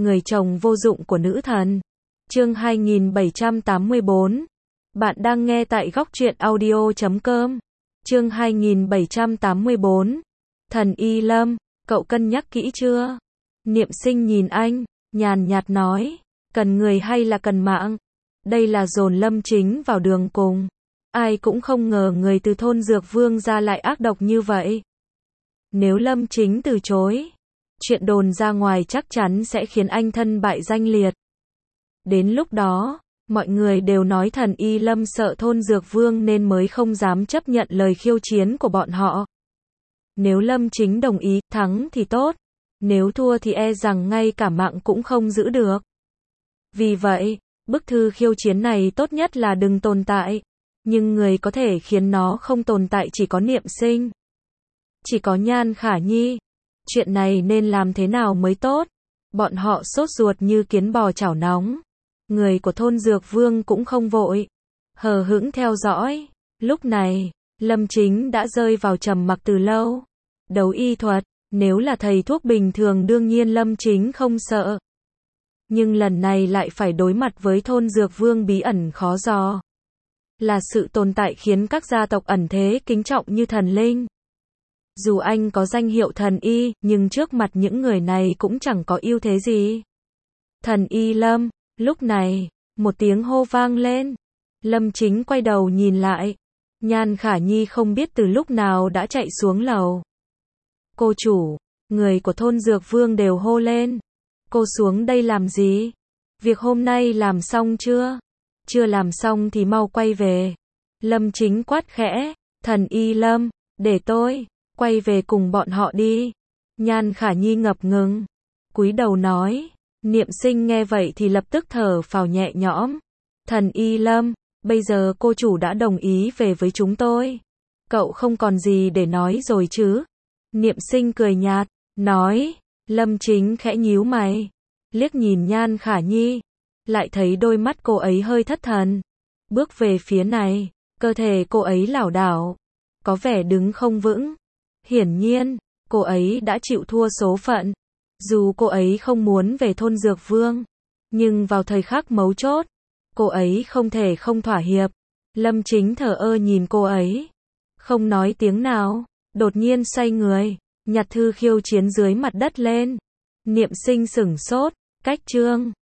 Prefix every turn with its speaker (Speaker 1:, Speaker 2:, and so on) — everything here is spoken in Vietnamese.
Speaker 1: người chồng vô dụng của nữ thần. Chương 2784. Bạn đang nghe tại góc truyện audio.com. Chương 2784. Thần Y Lâm, cậu cân nhắc kỹ chưa? Niệm Sinh nhìn anh, nhàn nhạt nói, cần người hay là cần mạng? Đây là dồn Lâm Chính vào đường cùng. Ai cũng không ngờ người từ thôn Dược Vương ra lại ác độc như vậy. Nếu Lâm Chính từ chối, chuyện đồn ra ngoài chắc chắn sẽ khiến anh thân bại danh liệt. Đến lúc đó, mọi người đều nói thần Y Lâm sợ thôn Dược Vương nên mới không dám chấp nhận lời khiêu chiến của bọn họ. Nếu Lâm Chính đồng ý, thắng thì tốt. Nếu thua thì e rằng ngay cả mạng cũng không giữ được. Vì vậy, bức thư khiêu chiến này tốt nhất là đừng tồn tại. Nhưng người có thể khiến nó không tồn tại chỉ có Niệm Sinh. Chỉ có Nhan Khả Nhi. Chuyện này nên làm thế nào mới tốt? Bọn họ sốt ruột như kiến bò chảo nóng. Người của thôn Dược Vương cũng không vội, hờ hững theo dõi. Lúc này, Lâm Chính đã rơi vào trầm mặc từ lâu. Đấu y thuật, nếu là thầy thuốc bình thường đương nhiên Lâm Chính không sợ. Nhưng lần này lại phải đối mặt với thôn Dược Vương bí ẩn khó dò. Là sự tồn tại khiến các gia tộc ẩn thế kính trọng như thần linh. Dù anh có danh hiệu thần y, nhưng trước mặt những người này cũng chẳng có ưu thế gì. Thần Y Lâm, lúc này, một tiếng hô vang lên. Lâm Chính quay đầu nhìn lại. Nhan Khả Nhi không biết từ lúc nào đã chạy xuống lầu. Cô chủ, người của thôn Dược Vương đều hô lên. Cô xuống đây làm gì? Việc hôm nay làm xong chưa? Chưa làm xong thì mau quay về. Lâm Chính quát khẽ, thần Y Lâm, để tôi quay về cùng bọn họ đi. Nhan Khả Nhi ngập ngừng, cúi đầu nói. Niệm Sinh nghe vậy thì lập tức thở phào nhẹ nhõm. Thần Y Lâm, bây giờ cô chủ đã đồng ý về với chúng tôi. Cậu không còn gì để nói rồi chứ? Niệm Sinh cười nhạt, nói. Lâm Chính khẽ nhíu mày, liếc nhìn Nhan Khả Nhi, lại thấy đôi mắt cô ấy hơi thất thần. Bước về phía này, cơ thể cô ấy lảo đảo, có vẻ đứng không vững. Hiển nhiên, cô ấy đã chịu thua số phận. Dù cô ấy không muốn về thôn Dược Vương, nhưng vào thời khắc mấu chốt, cô ấy không thể không thỏa hiệp. Lâm Chính thờ ơ nhìn cô ấy, không nói tiếng nào, đột nhiên xoay người, nhặt thư khiêu chiến dưới mặt đất lên. Niệm Sinh sửng sốt, cách chương